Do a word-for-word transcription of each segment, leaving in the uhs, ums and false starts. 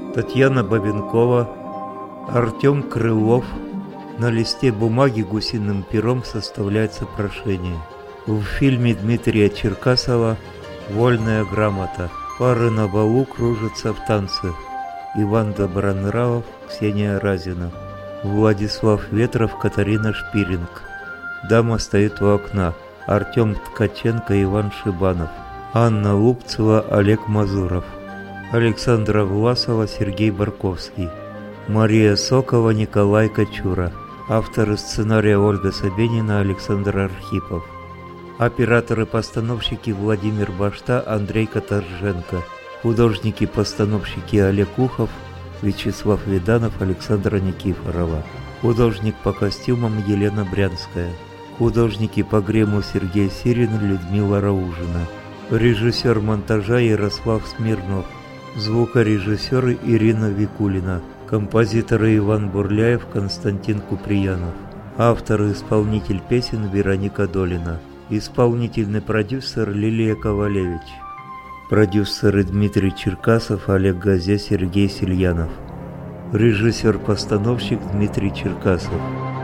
Татьяна Бабенкова, Артем Крылов. На листе бумаги гусиным пером составляется прошение. В фильме Дмитрия Черкасова «Вольная грамота». Пары на балу кружатся в танце. Иван Добронравов, Ксения Разина. Владислав Ветров, Катарина Шпиринг. Дама стоит у окна. Артем Ткаченко, Иван Шибанов. Анна Лупцева, Олег Мазуров. Александра Власова, Сергей Барковский. Мария Сокова, Николай Кочура. Авторы сценария Ольга Собенина, Александр Архипов. Операторы-постановщики Владимир Башта, Андрей Каторженко. Художники-постановщики Олег Ухов, Вячеслав Виданов, Александра Никифорова. Художник по костюмам Елена Брянская. Художники по гриму Сергей Сирин, Людмила Раужина. Режиссер монтажа Ярослав Смирнов. Звукорежиссеры Ирина Викулина. Композиторы Иван Бурляев, Константин Куприянов. Автор и исполнитель песен Вероника Долина. Исполнительный продюсер Лилия Ковалевич. Продюсеры Дмитрий Черкасов, Олег Газе, Сергей Сильянов. Режиссер-постановщик Дмитрий Черкасов.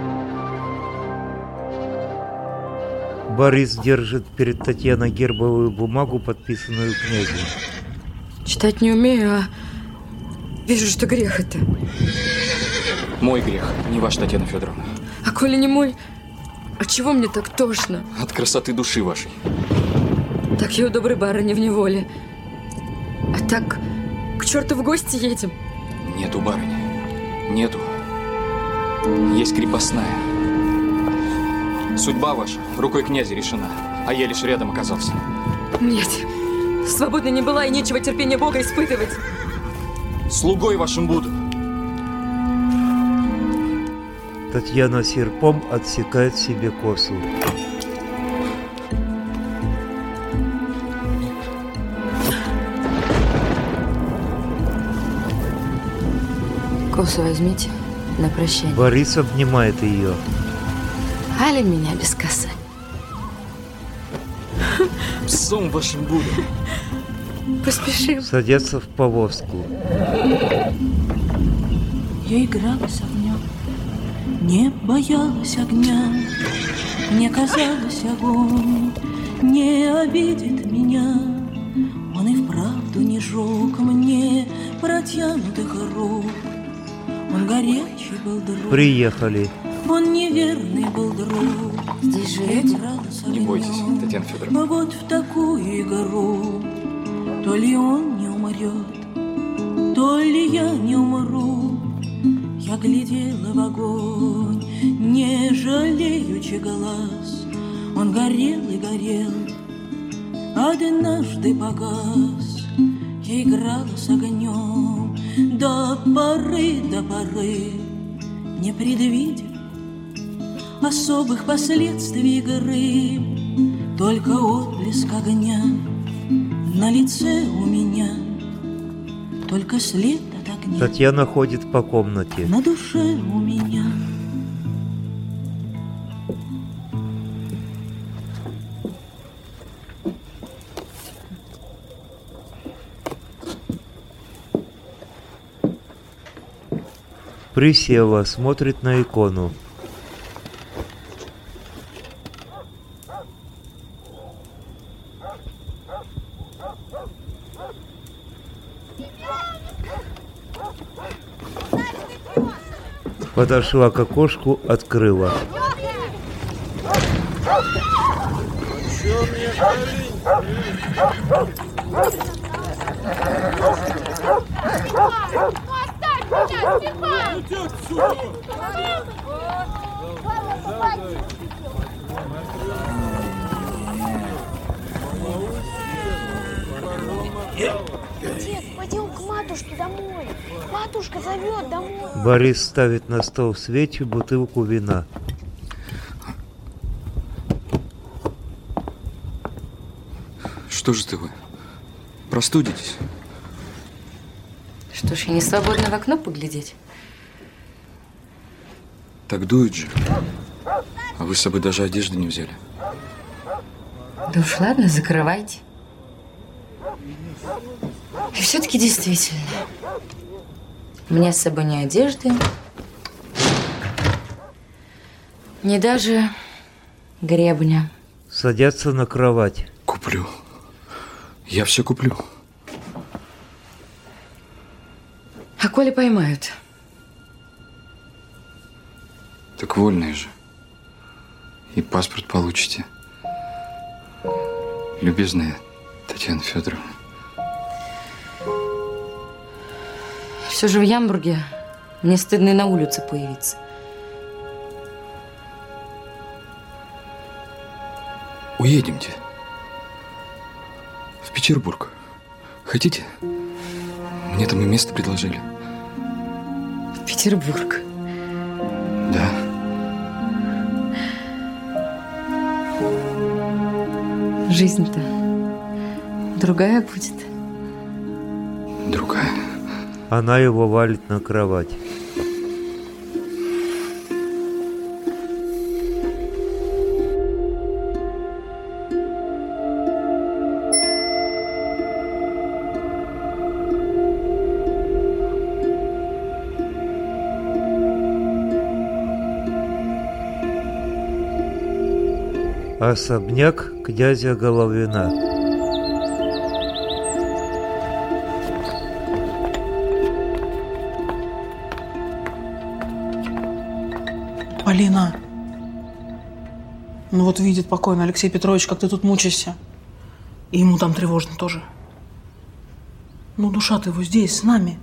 Борис держит перед Татьяной Гербовую бумагу, подписанную князем. Читать не умею, а вижу, что грех это. Мой грех, не ваш, Татьяна Федоровна. А коли не мой, от чего мне так тошно? От красоты души вашей. Так я у доброй барыни в неволе. А так к черту в гости едем. Нету барыни. Нету. Есть крепостная. Судьба ваша рукой князя решена, а я лишь рядом оказался. Нет, свободной не была и нечего терпения Бога испытывать. Слугой вашим буду. Татьяна серпом отсекает себе косу. Косу возьмите на прощание. Борис обнимает ее. Али меня без косы. Псом вашим буду. Поспешим. Садятся в повозку. Я играла с огнем, не боялась огня. Мне казалось, огонь не обидит меня. Он и вправду не жег мне протянутых рук. Он горячий был друг. Приехали. Он неверный был друг. Здесь живете? Не бойтесь, Татьяна Федоровна. Но вот в такую игру то ли он не умрет, то ли я не умру. Я глядела в огонь, не жалеючи глаз. Он горел и горел, однажды погас. Я играла с огнем до поры, до поры, не предвидя особых последствий игры. Только отблеск огня на лице у меня, только след от огня. Татьяна ходит по комнате. На душе у меня. Присела, смотрит на икону. Подошла к окошку, открыла. Дед, пойдем к матушке домой. Матушка зовет домой. Борис ставит на стол свечи, бутылку вина. Что же ты вы? Простудитесь? Что ж, я не свободна в окно поглядеть? Так дует же. А вы с собой даже одежды не взяли. Да уж ладно, закрывайте. И все-таки действительно, Мне с собой ни одежды, ни даже гребня. Садятся на кровать. Куплю. Я все куплю. А коли поймают? Так вольные же. И паспорт получите. Любезная Татьяна Федоровна. Все же в Ямбурге мне стыдно и на улице появиться. Уедемте. В Петербург. Хотите? Мне там и место предложили. В Петербург? Да. Жизнь-то другая будет. Другая. Она его валит на кровать. Особняк князя Головина. Полина, ну вот видит покойный Алексей Петрович, как ты тут мучаешься. И ему там тревожно тоже. Ну, душа-то его здесь, с нами.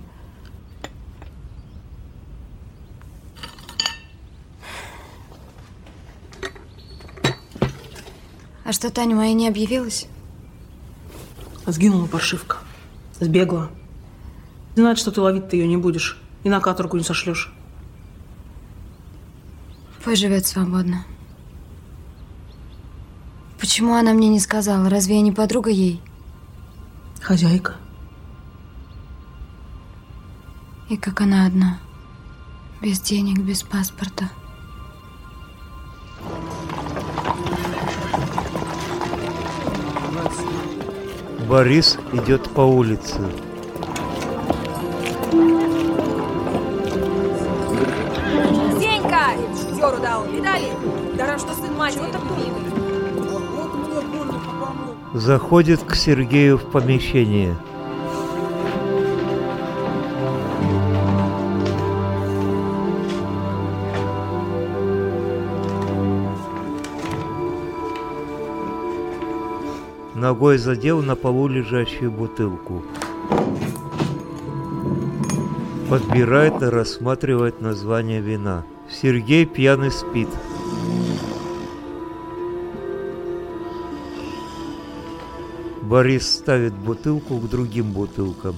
А что, Таня моя не объявилась? Сгинула паршивка. Сбегла. Знает, что ты ловить ты ее не будешь. И на каторгу не сошлешь. Пусть живет свободно. Почему она мне не сказала? Разве я не подруга ей? Хозяйка. И как она одна. Без денег, без паспорта. Борис идет по улице. Зенька! Шутёру дал, видали? Даром, что сын матери любимый. Заходит к Сергею в помещение. Ногой задел на полу лежащую бутылку. Подбирает и рассматривает название вина. Сергей пьяный спит. Борис ставит бутылку к другим бутылкам.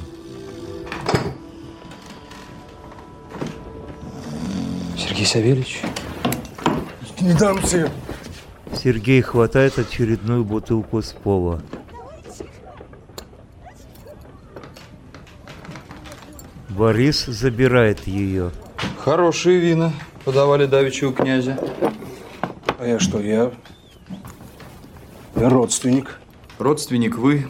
Сергей Савельевич? Не дамся. Сергей хватает очередную бутылку с пола. Борис забирает ее. Хорошие вина подавали давеча у князя. А я что, я... Я родственник. Родственник вы.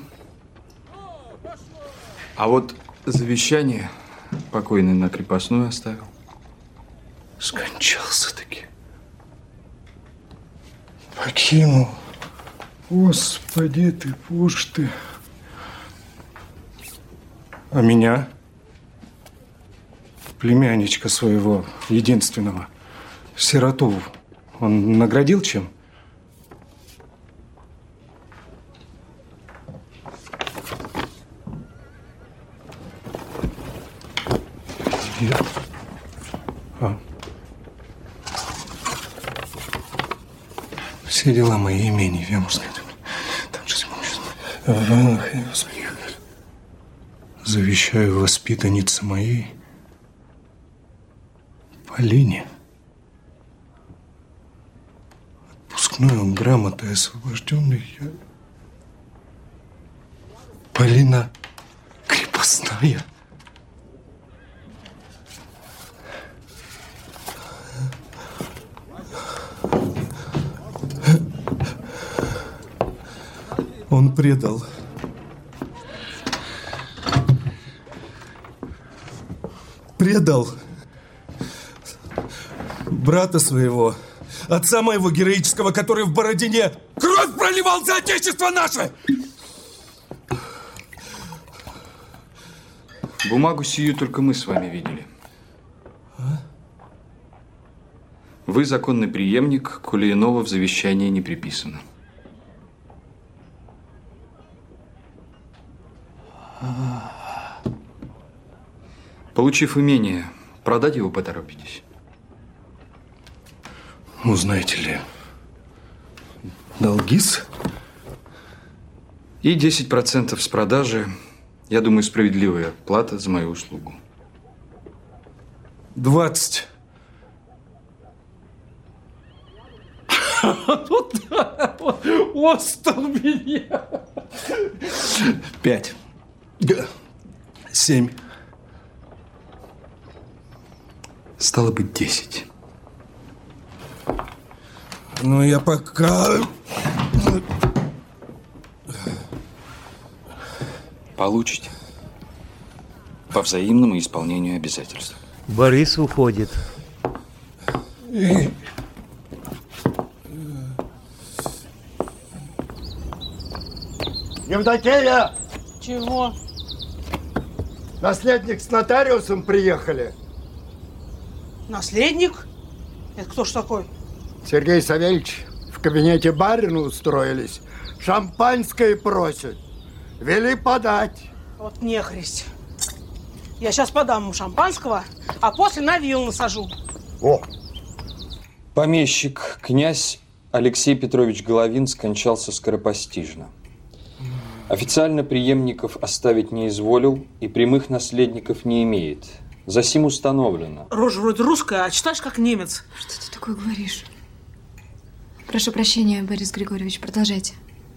А вот завещание покойный на крепостную оставил. Скончался-таки. Покинул. Господи ты, боже ты. А меня? Племянничка своего, единственного, сироту, он наградил чем? Я... А. Все дела мои имени в Ямбургской. Там же Ах, Господи. Завещаю воспитаннице моей Полине отпускную грамотой освобожденной я. Полина крепостная. Он предал. предал брата своего, отца моего героического, который в Бородине кровь проливал за отечество наше. Бумагу сию только мы с вами видели. А? Вы законный преемник, коли иного в завещании не приписано. Получив имение, продать его поторопитесь. Ну, знаете ли, долги-с? И десять процентов с продажи, я думаю, справедливая плата за мою услугу. Двадцать. Ну да, отстал меня. Пять. Семь. Стало быть, десять. Ну, я пока... Получите. По взаимному исполнению обязательств. Борис уходит. Евдокия! Чего? Наследник с нотариусом приехали. Наследник? Это кто ж такой? Сергей Савельевич в кабинете барина устроились. Шампанское просят. Вели подать. Вот нехресть. Я сейчас подам ему шампанского, а после на вилл насажу. О! Помещик, князь Алексей Петрович Головин скончался скоропостижно. Официально преемников оставить не изволил и прямых наследников не имеет. Засим установлено. Рожа вроде русская, а читаешь как немец. Что ты такое говоришь? Прошу прощения, Борис Григорьевич, продолжайте.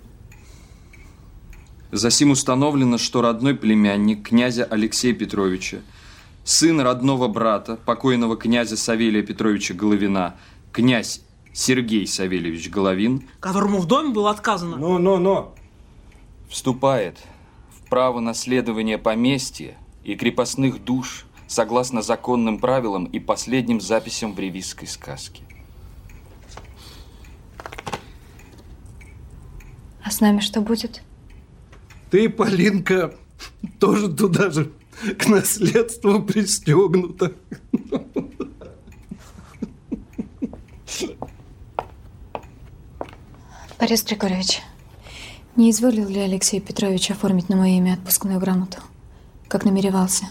Засим установлено, что родной племянник князя Алексея Петровича, сын родного брата покойного князя Савелия Петровича Головина, князь Сергей Савельевич Головин, которому в доме было отказано. Ну-ну-ну. Вступает в право наследования поместья и крепостных душ согласно законным правилам и последним записям в ревизской сказке. А с нами что будет? Ты, Полинка, тоже туда же к наследству пристегнута. Борис Григорьевич, не изволил ли Алексей Петрович оформить на мое имя отпускную грамоту, как намеревался?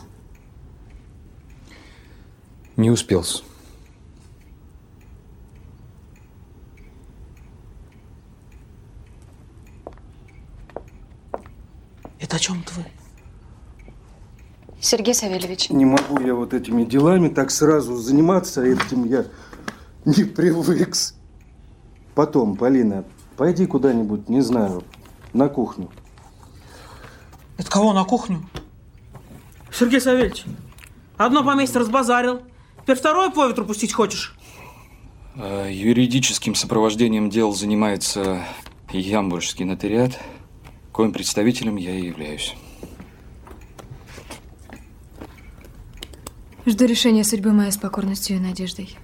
Не успел. Это о чем-то вы? Сергей Савельевич. Не могу я вот этими делами так сразу заниматься, этим я не привык. Потом, Полина, пойди куда-нибудь, не знаю, на кухню. Это кого на кухню? Сергей Савельевич, одно поместье разбазарил, теперь второе по ветру пустить хочешь? Юридическим сопровождением дел занимается Ямбургский нотариат, коим представителем я и являюсь. Жду решения судьбы моей с покорностью и надеждой.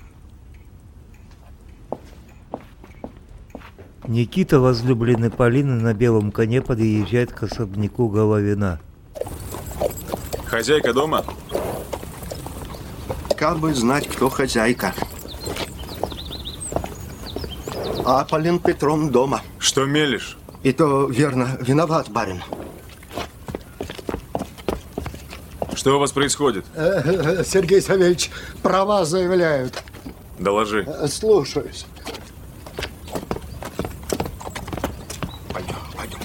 Никита, возлюбленный Полины, на белом коне подъезжает к особняку Головина. Хозяйка дома? Как бы знать, кто хозяйка. А Полин Петром дома. Что мелешь? И то, верно, виноват барин. Что у вас происходит? Сергей Савельевич, права заявляют. Доложи. Слушаюсь. Пойдем, пойдем.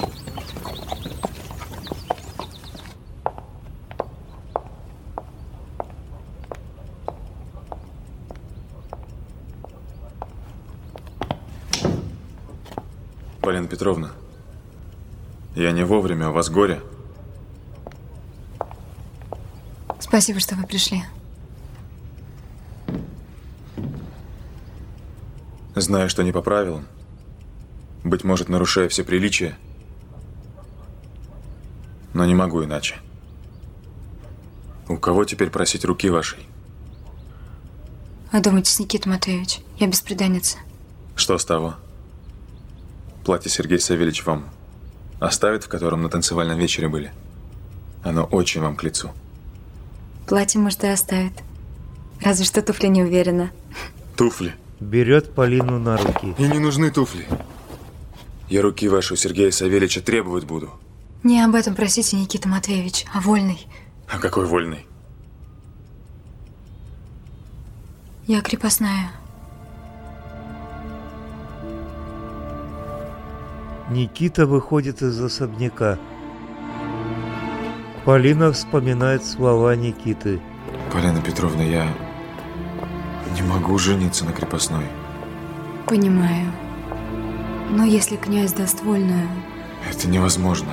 Полина Петровна, я не вовремя, у вас горе. Спасибо, что вы пришли. Знаю, что не по правилам. Быть может, нарушая все приличия. Но не могу иначе. У кого теперь просить руки вашей? Одумайтесь, Никита Матвеевич. Я бесприданница. Что с того? Платье Сергей Савельич вам оставит, в котором на танцевальном вечере были? Оно очень вам к лицу. Платье, может, и оставит. Разве что туфли не уверена. Туфли? Берет Полину на руки. Мне не нужны туфли. Я руки ваши у Сергея Савельича требовать буду. Не об этом просите, Никита Матвеевич, а вольный. А какой вольный? Я крепостная. Никита выходит из особняка. Полина вспоминает слова Никиты. Полина Петровна, я не могу жениться на крепостной. Понимаю. Но если князь даст вольную... Это невозможно.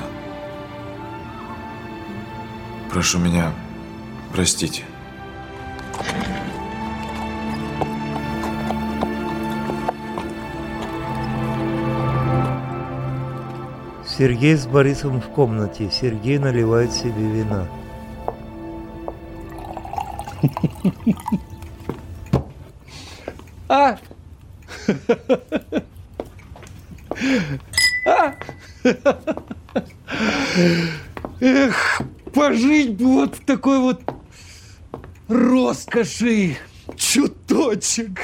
Прошу меня простить. Сергей с Борисом в комнате. Сергей наливает себе вина. А! А! Эх, пожить бы вот в такой вот роскоши. Чуточек.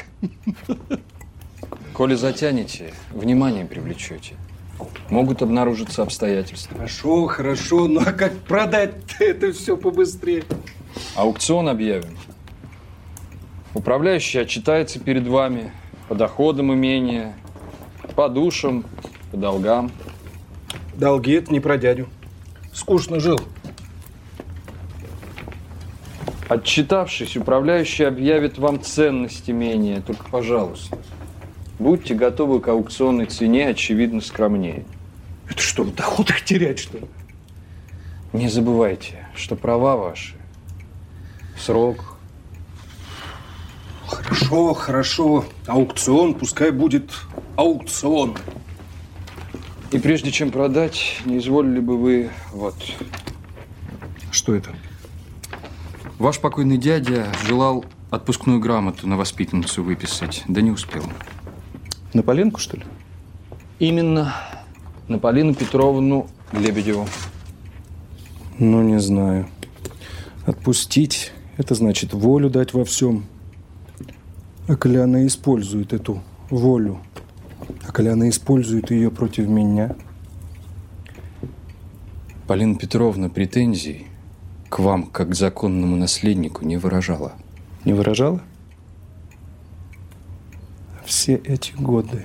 Коли затянете, внимание привлечете. Могут обнаружиться обстоятельства. Хорошо, хорошо, ну а как продать-то это все побыстрее? Аукцион объявим. Управляющий отчитается перед вами по доходам имения, по душам, по долгам. Долги — это не про дядю. Скучно жил. Отчитавшись, управляющий объявит вам ценность имения. Только, пожалуйста, будьте готовы к аукционной цене, очевидно, скромнее. Это что, в доходах терять, что ли? Не забывайте, что права ваши. Срок. Хорошо, хорошо. Аукцион, пускай будет аукцион. И прежде чем продать, не изволили бы вы вот... Что это? Ваш покойный дядя желал отпускную грамоту на воспитанницу выписать, да не успел. На Поленку, что ли? Именно на Полину Петровну Лебедеву. Ну, не знаю. Отпустить – это значит волю дать во всем. А коли она использует эту волю, а коли она использует ее против меня? Полина Петровна претензий к вам, как к законному наследнику, не выражала. Не выражала? Все эти годы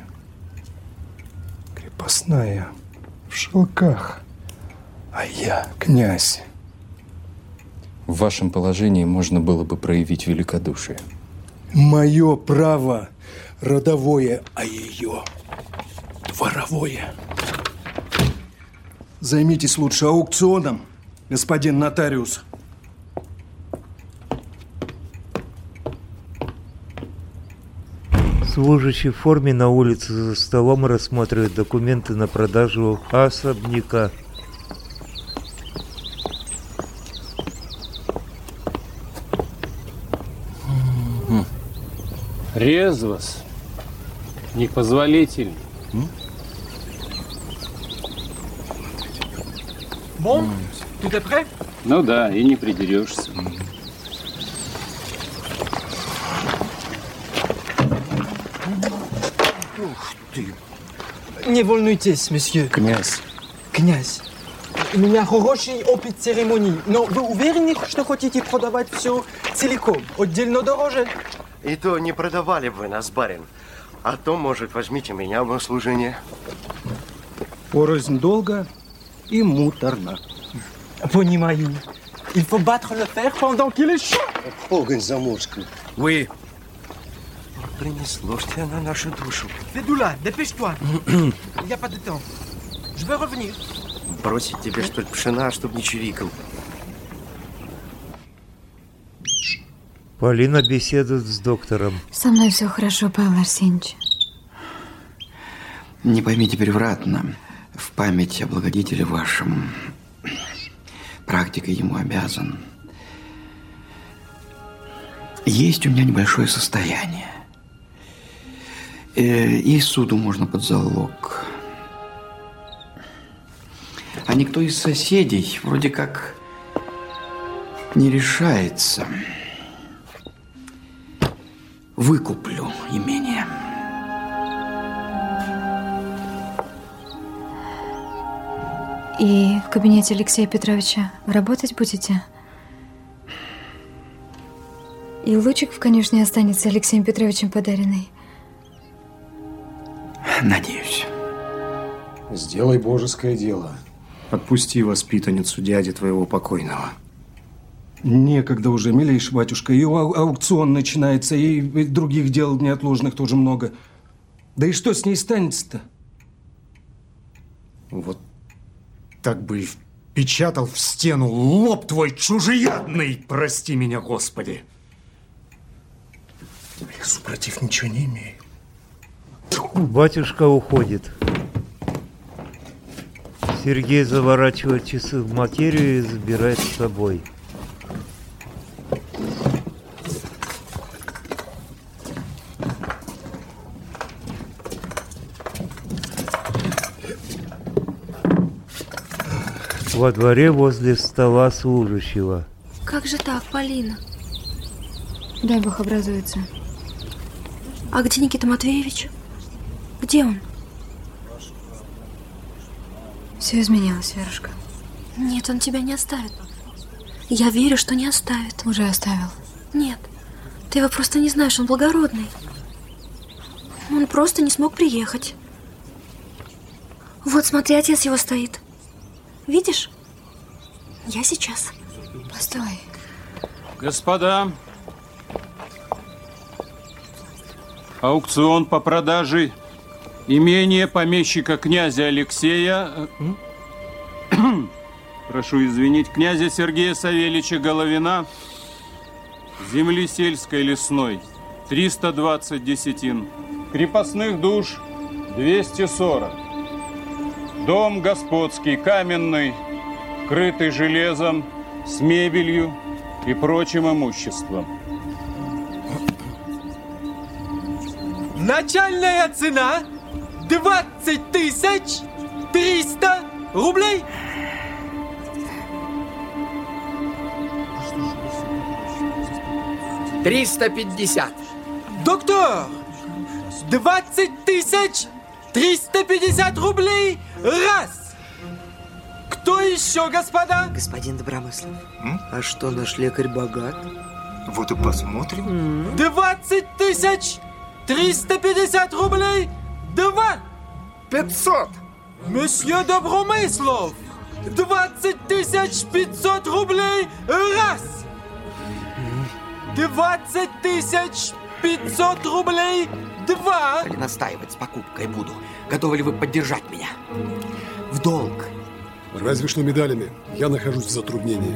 крепостная, в шелках, а я князь. В вашем положении можно было бы проявить великодушие. Мое право родовое, а ее дворовое. Займитесь лучше аукционом, господин нотариус. Служащий в форме на улице за столом рассматривает документы на продажу особняка. Резвос. Непозволительный. Bon, tout est prêt? Ну да, и не придерешься. Ух ты. Не волнуйтесь, месье. Князь. Князь. У меня хороший опыт церемоний. Но вы уверены, что хотите продавать все целиком? Отдельно дороже? И то не продавали бы нас, барин. А то, может, возьмите меня в услужение. Порознь долго и муторно. Понимаю. Il faut battre le fer pendant qu'il est chaud. Погонь заморскую. Вы. Принесло ж тебя на нашу душу. Федула, dépêche-toi. Il n'y a pas de temps. Je veux revenir. Бросить тебе, что ли, пшена, чтоб не чирикал. Полина беседует с доктором. Со мной все хорошо, Павел Арсеньевич. Не поймите превратно. В память о благодетеле вашем, практикой ему обязан. Есть у меня небольшое состояние. И суду можно под залог. А никто из соседей вроде как не решается. Выкуплю имение. И в кабинете Алексея Петровича работать будете? И лучик в конюшне останется Алексеем Петровичем подаренный? Надеюсь. Сделай божеское дело. Отпусти воспитанницу дяди твоего покойного. Некогда уже, милейший батюшка. И ау- аукцион начинается, и других дел неотложных тоже много. Да и что с ней станется-то? Вот так бы и впечатал в стену лоб твой чужеядный, прости меня, Господи. Я супротив ничего не имею. Батюшка уходит. Сергей заворачивает часы в материю и забирает с собой. Во дворе возле стола служащего. Как же так, Полина? Дай Бог образуется. А где Никита Матвеевич? Где он? Все изменилось, Верушка. Нет, он тебя не оставит. Я верю, что не оставит. Уже оставил. Нет, ты его просто не знаешь, он благородный. Он просто не смог приехать. Вот, смотри, отец его стоит. Видишь? Я сейчас. Постой. Господа, аукцион по продаже имения помещика князя Алексея, прошу извинить, князя Сергея Савельича Головина, земли сельской лесной, триста двадцать десятин, крепостных душ двести сорок, дом господский каменный, крытый железом, с мебелью и прочим имуществом. Начальная цена двадцать тысяч триста рублей. Триста пятьдесят. Доктор, двадцать тысяч триста пятьдесят рублей. Раз. Кто еще, господа? Господин Добромыслов, М? а что, наш лекарь богат? Вот и посмотрим. Двадцать тысяч триста пятьдесят рублей. Два. Пятьсот. Месье Добромыслов, двадцать тысяч пятьсот рублей. Раз. Двадцать тысяч пятьсот рублей. Два. Или настаивать с покупкой буду. Готовы ли вы поддержать меня? В долг. Разве что медалями. Я нахожусь в затруднении.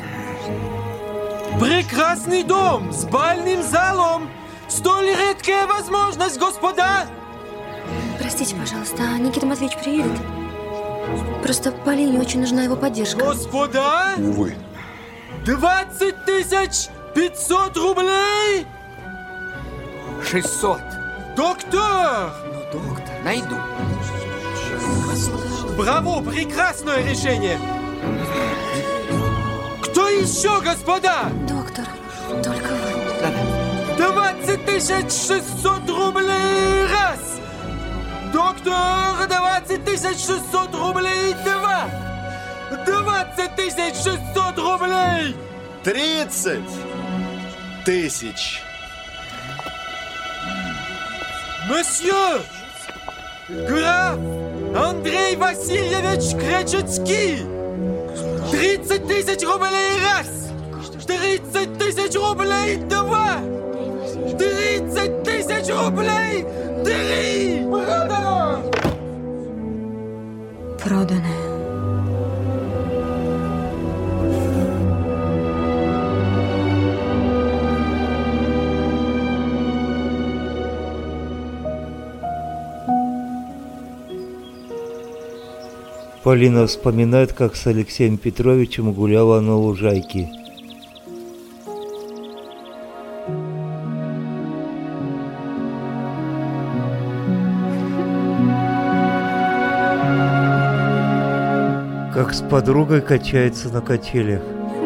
Прекрасный дом с бальным залом. Столь редкая возможность, господа. Простите, пожалуйста, а Никита Матвеевич приедет? Просто Полине очень нужна его поддержка. Господа! Увы. Двадцать тысяч пятьсот рублей. Шестьсот. Доктор! Ну, доктор, найду. Браво, прекрасное решение. Кто еще, господа? Доктор, только вы. Двадцать тысяч шестьсот рублей. Раз. Доктор, двадцать тысяч шестьсот рублей. Два. Двадцать тысяч шестьсот рублей. Тридцать тысяч. Месье! Граф Андрей Васильевич Кречетский! Тридцать тысяч рублей раз! Тридцать тысяч рублей два! Тридцать тысяч рублей три! Продано! Продано. Полина вспоминает, как с Алексеем Петровичем гуляла на лужайке. как с подругой качается на качелях.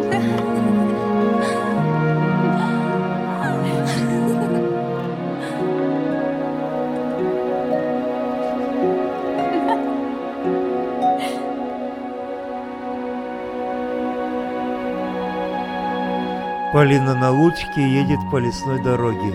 Полина на лучке едет по лесной дороге.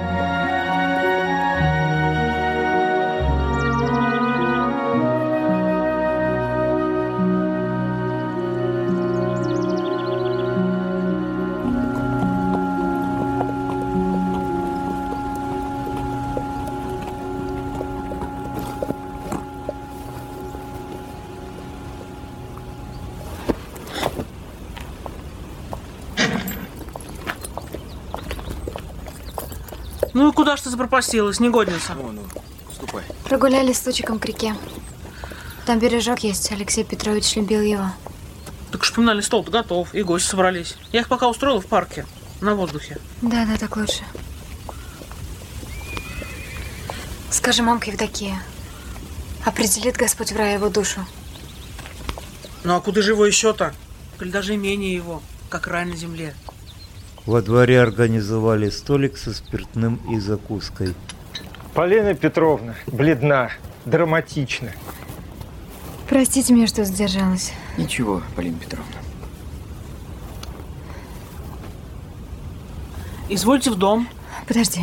Ну и куда ж ты запропастилась, негодница? Ну, ну, ступай. Прогулялись с лучиком к реке. Там бережок есть, Алексей Петрович любил его. Так шпинальный стол-то готов, и гости собрались. Я их пока устроила в парке, на воздухе. Да, да, так лучше. Скажи, мамка Евдокия, определит Господь в рай его душу? Ну а куда же его еще-то? Или даже имение его, как рай на земле. Во дворе организовали столик со спиртным и закуской. Полина Петровна бледна, драматична. Простите меня, что задержалась. Ничего, Полина Петровна. Извольте в дом. Подожди.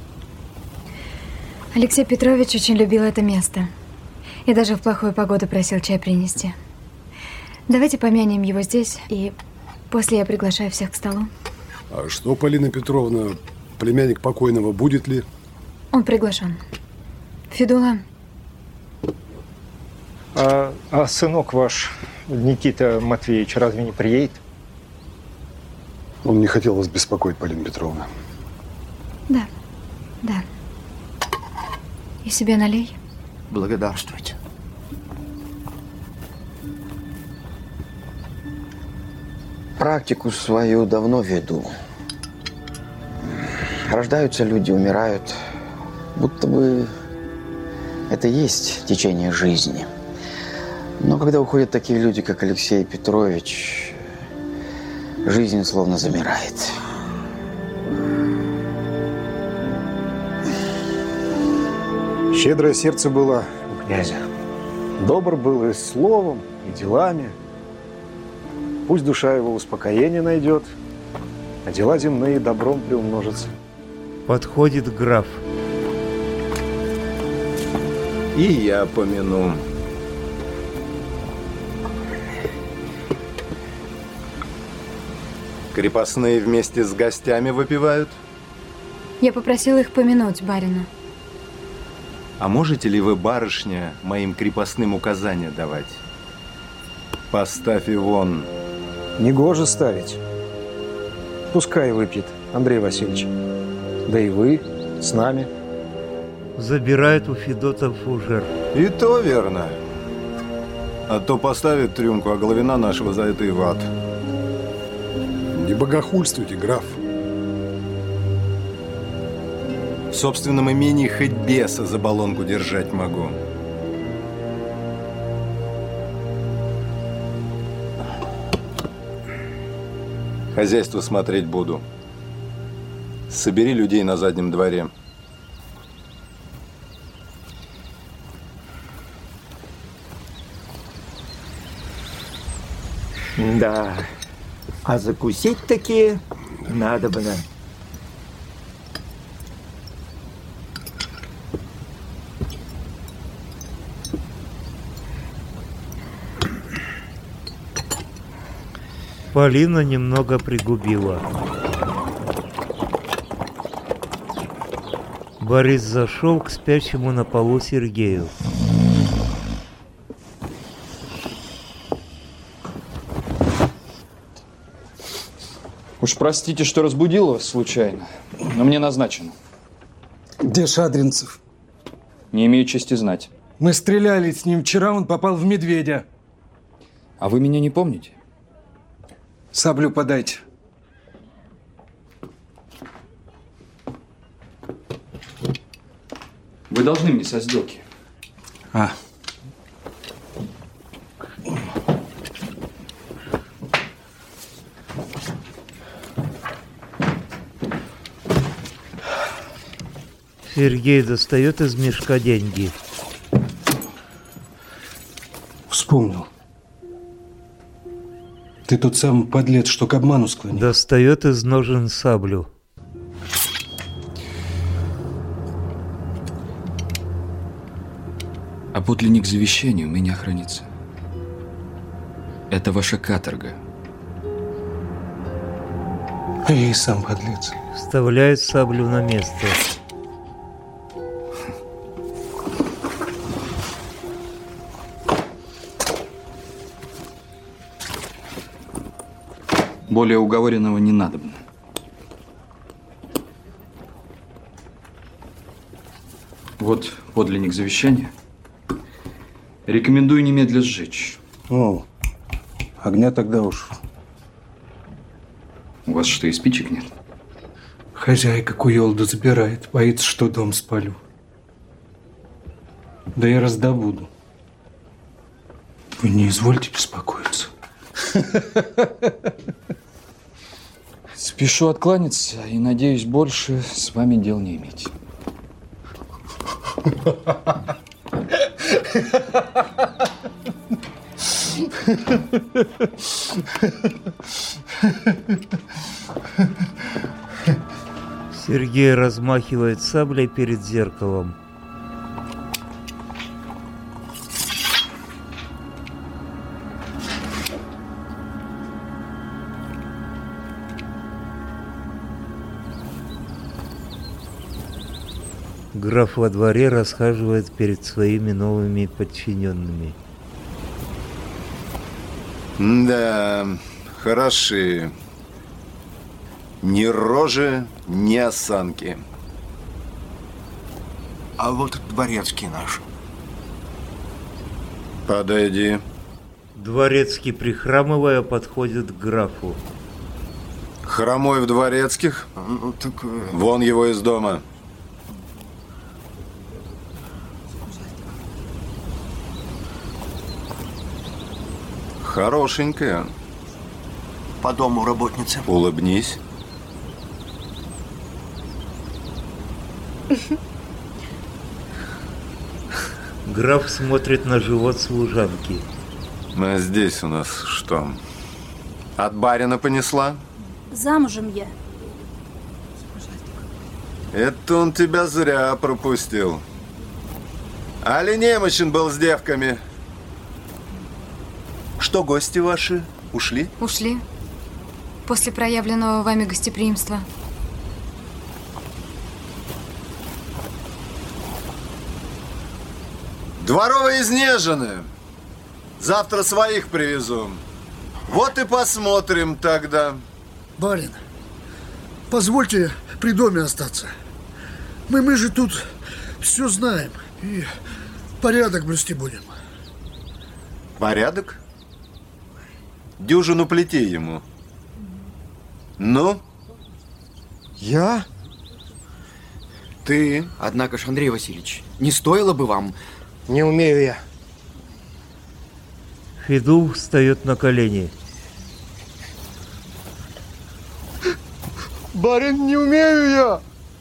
Алексей Петрович очень любил это место. И даже в плохую погоду просил чай принести. Давайте помянем его здесь, и после я приглашаю всех к столу. А что, Полина Петровна, племянник покойного будет ли? Он приглашен. Федула. А, а сынок ваш, Никита Матвеевич, разве не приедет? Он не хотел вас беспокоить, Полина Петровна. Да, да. И себе налей. Благодарствуйте. Практику свою давно веду. Рождаются люди, умирают. Будто бы это и есть течение жизни. Но когда уходят такие люди, как Алексей Петрович, жизнь словно замирает. Щедрое сердце было у князя. Добр был и словом, и делами. Пусть душа его успокоение найдет, а дела земные добром приумножатся. Подходит граф. И я помяну. Крепостные вместе с гостями выпивают? Я попросила их помянуть барина. А можете ли вы, барышня, моим крепостным указания давать? Поставь и вон. Негоже ставить. Пускай выпьет Андрей Васильевич. Да и вы с нами. Забирает у Федота фужер. И то верно. А то поставит в рюмку, а Головина нашего за это и в ад. Не богохульствуйте, граф. В собственном имении хоть беса за баллонку держать могу. Хозяйство смотреть буду. Собери людей на заднем дворе. Да. А закусить такие надобно. Полина немного пригубила. Борис зашел к спящему на полу Сергею. Уж простите, что разбудил вас случайно, но мне назначено. Где Шадринцев? Не имею чести знать. Мы стреляли с ним вчера, он попал в медведя. А вы меня не помните? Саблю подайте. Вы должны мне со сделки. А. Сергей достает из мешка деньги. Вспомнил. Ты тот самый подлец, что к обману склонил. Достает из ножен саблю. А подлинник завещания у меня хранится. Это ваша каторга. Я и сам подлец. Вставляет саблю на место. Более уговоренного не надобно. Вот подлинник завещания. Рекомендую немедля сжечь. О, огня тогда уж. У вас что, и спичек нет? Хозяйка куёлду забирает, боится, что дом спалю. Да я раздобуду. Вы не извольте беспокоиться. Спешу откланяться и надеюсь больше с вами дел не иметь. Сергей размахивает саблей перед зеркалом. Граф во дворе расхаживает перед своими новыми подчиненными. Да, хороши. Ни рожи, ни осанки. А вот дворецкий наш. Подойди. Дворецкий, прихрамывая, подходит к графу. Хромой в дворецких? Ну, так... Вон его из дома. Хорошенькая. По дому работница. Улыбнись. Граф смотрит на живот служанки. А здесь у нас что? От барина понесла? Замужем я. Это он тебя зря пропустил. Али немощен был с девками. Что, гости ваши ушли? Ушли. После проявленного вами гостеприимства. Дворовые изнежены. Завтра своих привезу. Вот и посмотрим тогда. Барин, позвольте при доме остаться. Мы, мы же тут все знаем и порядок блюсти будем. Порядок? Дюжину плетей ему. Ну? Я? Ты? Однако ж, Андрей Васильевич, не стоило бы вам... Не умею я. Федул встает на колени. Барин, не умею я.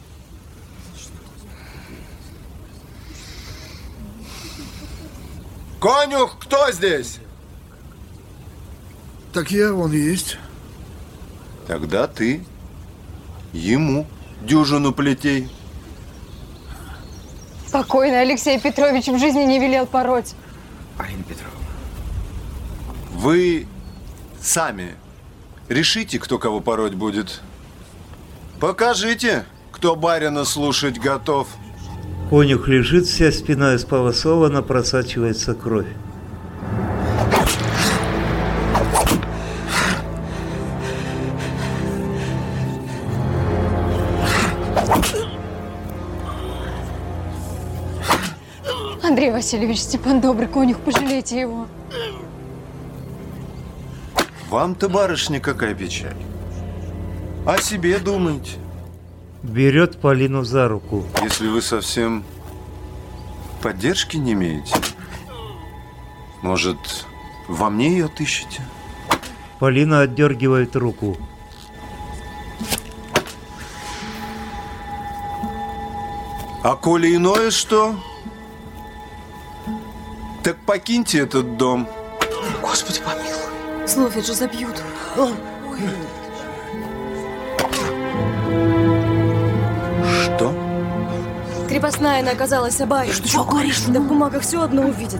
Конюх, кто здесь? Так я, он есть. Тогда ты ему дюжину плетей. Спокойно, Алексей Петрович в жизни не велел пороть. Арина Петровна. Вы сами решите, кто кого пороть будет. Покажите, кто барина слушать готов. Конюх лежит, вся спина исполосована, просачивается кровь. Андрей Васильевич, Степан добрый, конюх, пожалейте его. Вам-то, барышня, какая печаль. О себе думайте. Берет Полину за руку. Если вы совсем поддержки не имеете, может, во мне ее отыщете? Полина отдергивает руку. А коли иное что? Так покиньте этот дом. Господи, помилуй. Словит же забьют. Что? Крепостная она оказалась обаянной. Что, что говоришь? Да в бумагах все одно увидит.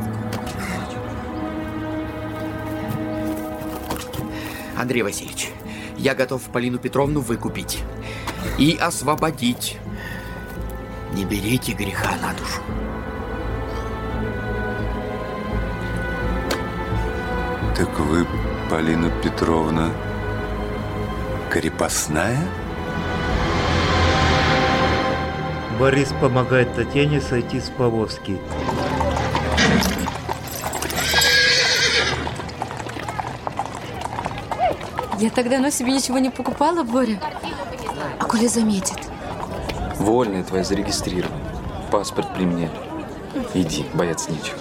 Андрей Васильевич, я готов Полину Петровну выкупить и освободить. Не берите греха на душу. Так вы, Полина Петровна, крепостная? Борис помогает Татьяне сойти с повозки. Я тогда на себе ничего не покупала, Боря. А коли заметит? Вольная твоя зарегистрирована. Паспорт при мне. Иди, бояться нечего.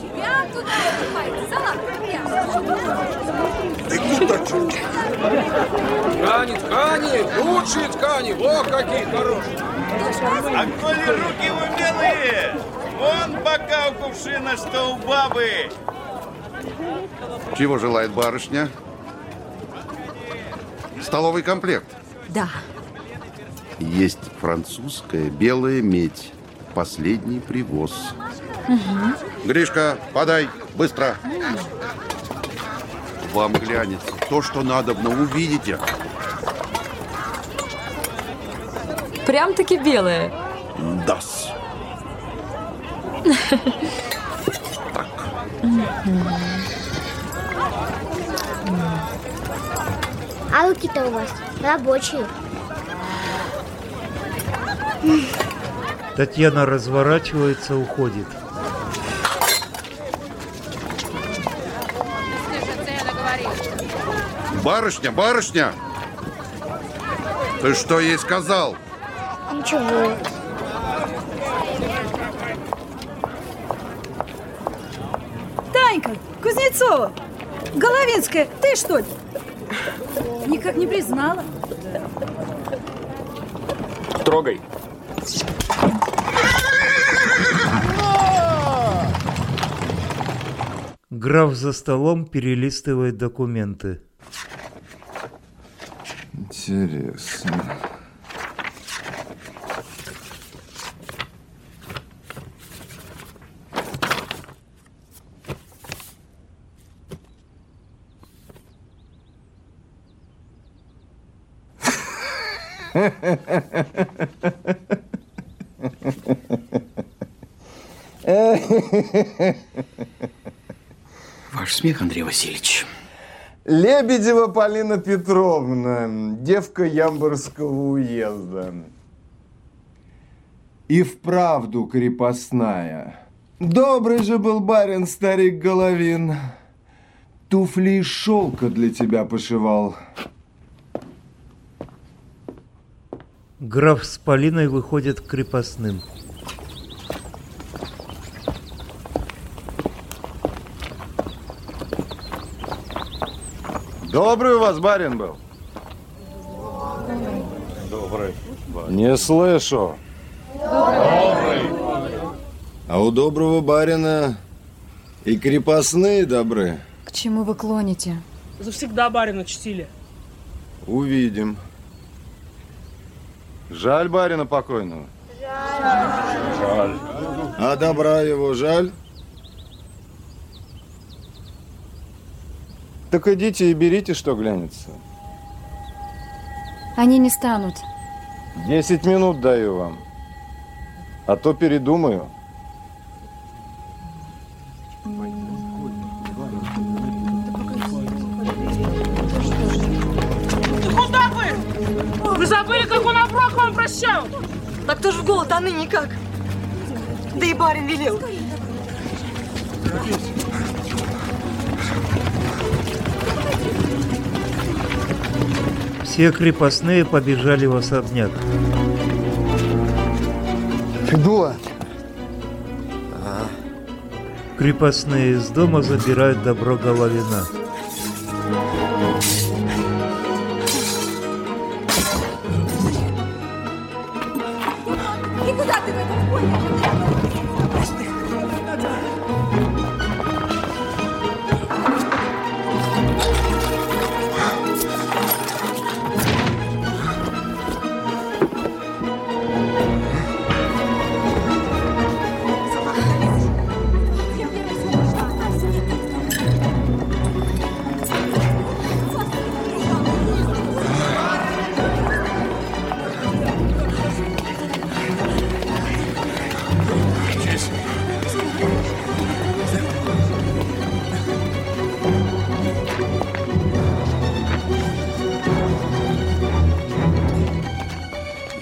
Ткани, ткани, лучшие ткани, о, какие хорошие. А коли руки умелые, вон бока у кувшина, что у бабы. Чего желает барышня? Столовый комплект? Да. Есть французская белая медь. Последний привоз. Угу. Гришка, подай, быстро. Вам глянется то, что надобно, увидите. Прям-таки белая. Да-с. Так. А руки-то у вас рабочие. Татьяна разворачивается, уходит. Барышня, барышня! Ты что ей сказал? Ничего. Танька, Кузнецова, Головинская, ты что ли? Никак не признала. Трогай. Граф за столом перелистывает документы. Интересно. Ваш смех, Андрей Васильевич. Лебедева Полина Петровна, девка Ямборского уезда. И вправду крепостная. Добрый же был барин, старик Головин. Туфли из шелка для тебя пошивал. Граф с Полиной выходят к крепостным. Добрый у вас барин был? Добрый. Не слышу. Добрый. А у доброго барина и крепостные добры. К чему вы клоните? Завсегда барина чтили. Увидим. Жаль барина покойного? Жаль. А добра его жаль? Так идите и берите, что глянется. Они не станут. Десять минут даю вам. А то передумаю. Куда вы? Вы забыли, как он оброк вам прощал? Так кто же в голод, а ныне как? Да и барин велел. Все крепостные побежали в особняк. Федула. А. Крепостные из дома забирают добро Головина. И куда ты в этом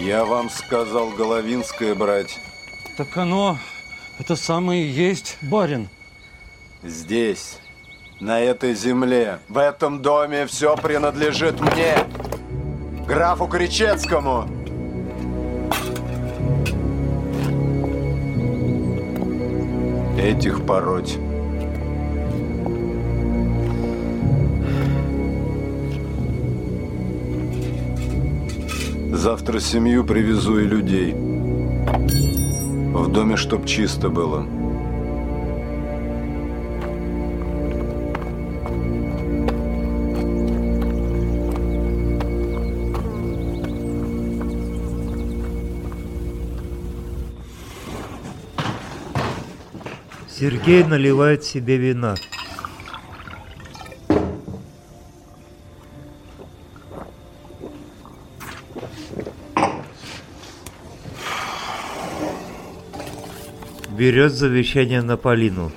Я вам сказал Головинское брать. Так оно, это самое и есть, барин. Здесь, на этой земле, в этом доме все принадлежит мне, графу Кричецкому. Этих пороть. Завтра семью привезу и людей. В доме чтоб чисто было. Сергей наливает себе вина. Берет завещание на Полину.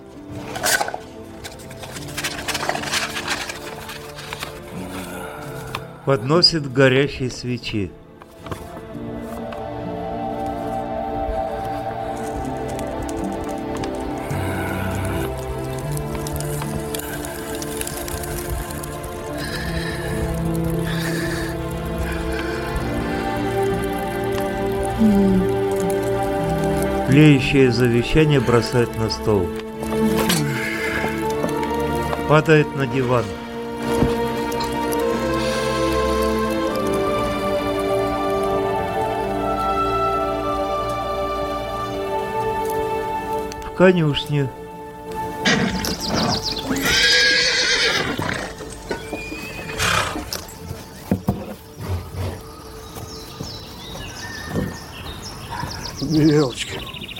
Подносит горящие свечи. Тлеющее завещание бросает на стол. Падает на диван. В конюшне. Елочки.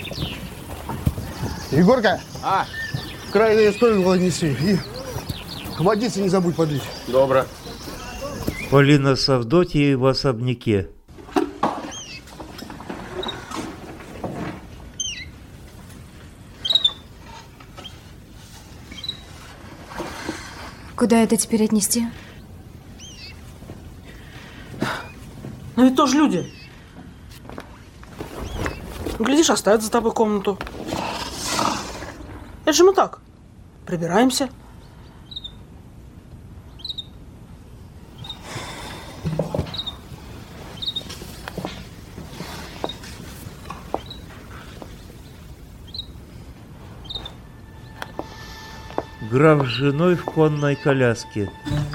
Егорка, а? крайнее стоило неси. И водицы не забудь подлить. Добро. Полина с Авдотьей в особняке. Куда это теперь отнести? Но ведь тоже люди. Глядишь, оставят за тобой комнату. Это же мы так, прибираемся. Граф с женой в конной коляске.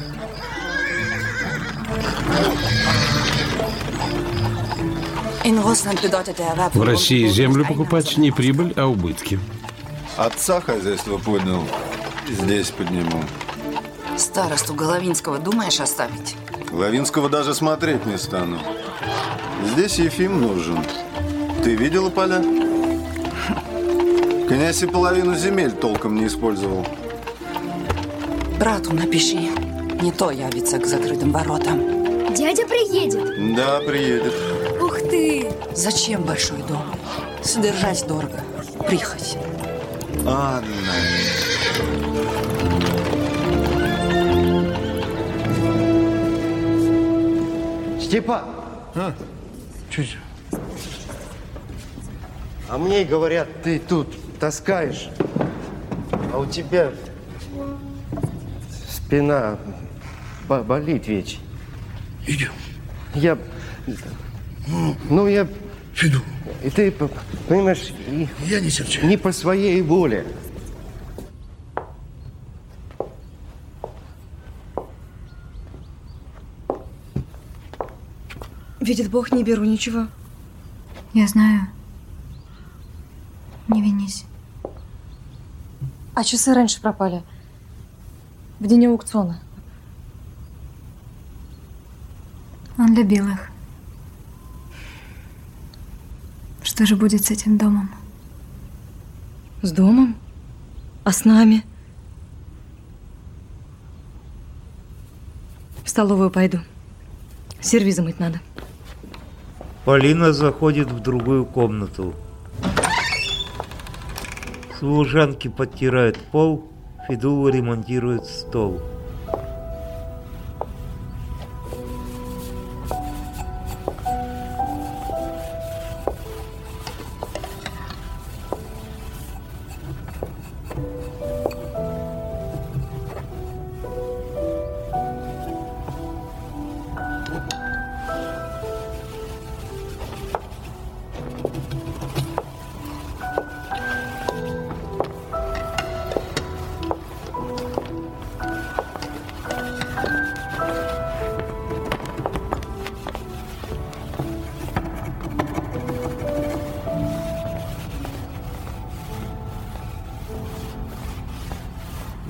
В России землю покупать не прибыль, а убытки. Отца хозяйство поднял, здесь подниму. Старосту Головинского думаешь оставить? Головинского даже смотреть не стану. Здесь Ефим нужен. Ты видела поля? Князь и половину земель толком не использовал. Брату напиши, не то явится к закрытым воротам. Дядя приедет. Да, приедет. Ух ты! Зачем большой дом? Содержать дорого. Прихоть. Анна. Степан! А? Чуть. А мне говорят, ты тут таскаешь, а у тебя спина болит ведь. Идем. Я... Ну, я... Иду. И ты, понимаешь, и я не серчу. Не по своей воле. Видит Бог, не беру ничего. Я знаю. Не винись. А часы раньше пропали. В день аукциона. Он любил их. Что же будет с этим домом? С домом? А с нами? В столовую пойду. Сервизы мыть надо. Полина заходит в другую комнату. Служанки подтирают пол, Федула ремонтирует стол.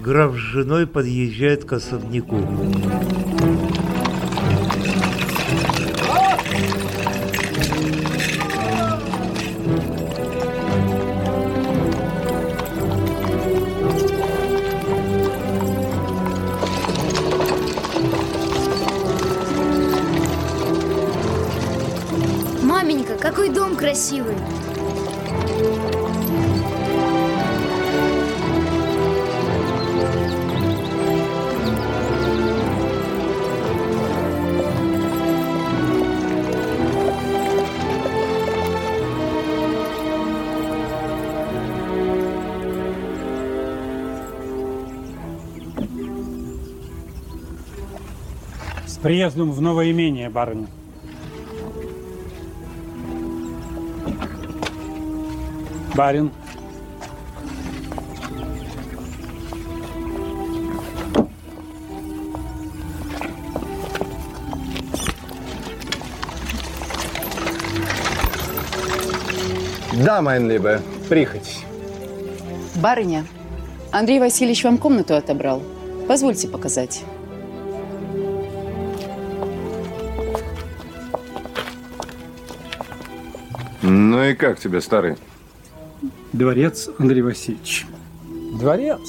Граф с женой подъезжает к особняку. Маменька, какой дом красивый! С приездом в новое имение, барыня. Барин. Да, mein Liebe, прихоть. Барыня, Андрей Васильевич вам комнату отобрал. Позвольте показать. Ну и как тебе, старый? Дворец, Андрей Васильевич. Дворец.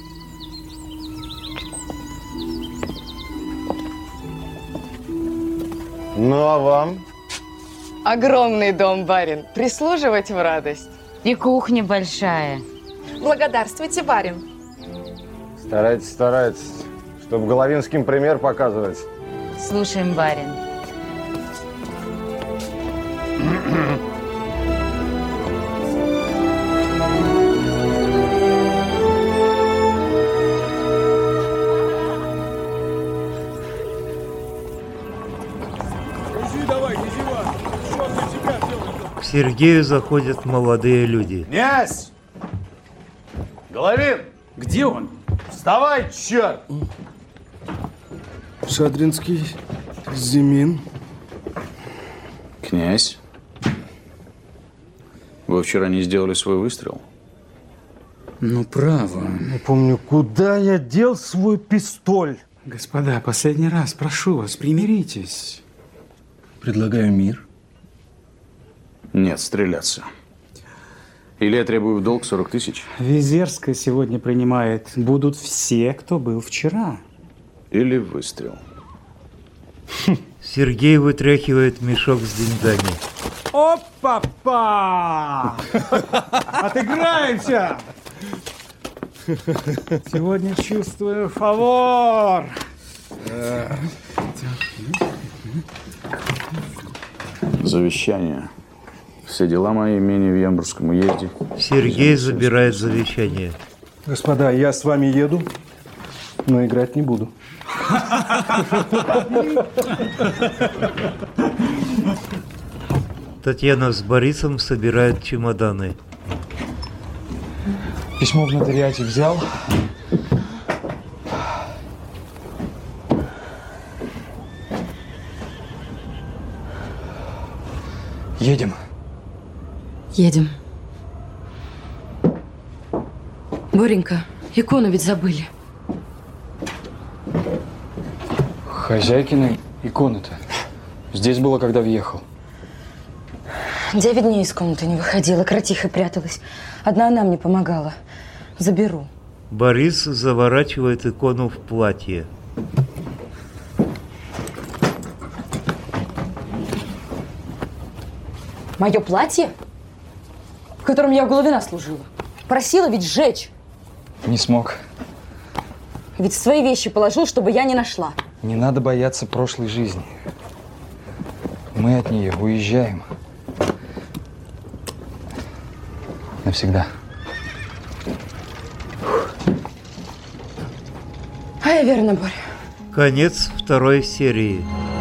Ну а вам? Огромный дом, барин. Прислуживать в радость. И кухня большая. Благодарствуйте, барин. Старайтесь, старайтесь, чтобы Головинским пример показывать. Слушаем, барин. К Сергею заходят молодые люди. Князь! Головин! Где он? Вставай, черт! Шадринский, Зимин. Князь, вы вчера не сделали свой выстрел? Ну, право. Не помню, куда я дел свой пистоль. Господа, последний раз прошу вас, примиритесь. Предлагаю мир. Нет, стреляться. Или я требую в долг сорок тысяч. Визерская сегодня принимает. Будут все, кто был вчера. Или выстрел. Сергей вытряхивает мешок с деньгами. Опа-па! Отыграемся! Сегодня чувствую фавор. Завещание. Все дела мои, имение в Ямбурском уезде. Сергей забирает завещание. Господа, я с вами еду, но играть не буду. Татьяна с Борисом собирают чемоданы. Письмо в нотариате взял. Едем. Едем. Боренька, икону ведь забыли. Хозяйкина икона-то. Здесь было, когда въехал. Девять дней из комнаты не выходила, кротихой пряталась. Одна она мне помогала. Заберу. Борис заворачивает икону в платье. Мое платье, в котором я у Головина служила. Просила ведь сжечь. Не смог. Ведь свои вещи положил, чтобы я не нашла. Не надо бояться прошлой жизни. Мы от нее уезжаем. Навсегда. А я верно, Боря. Конец второй серии.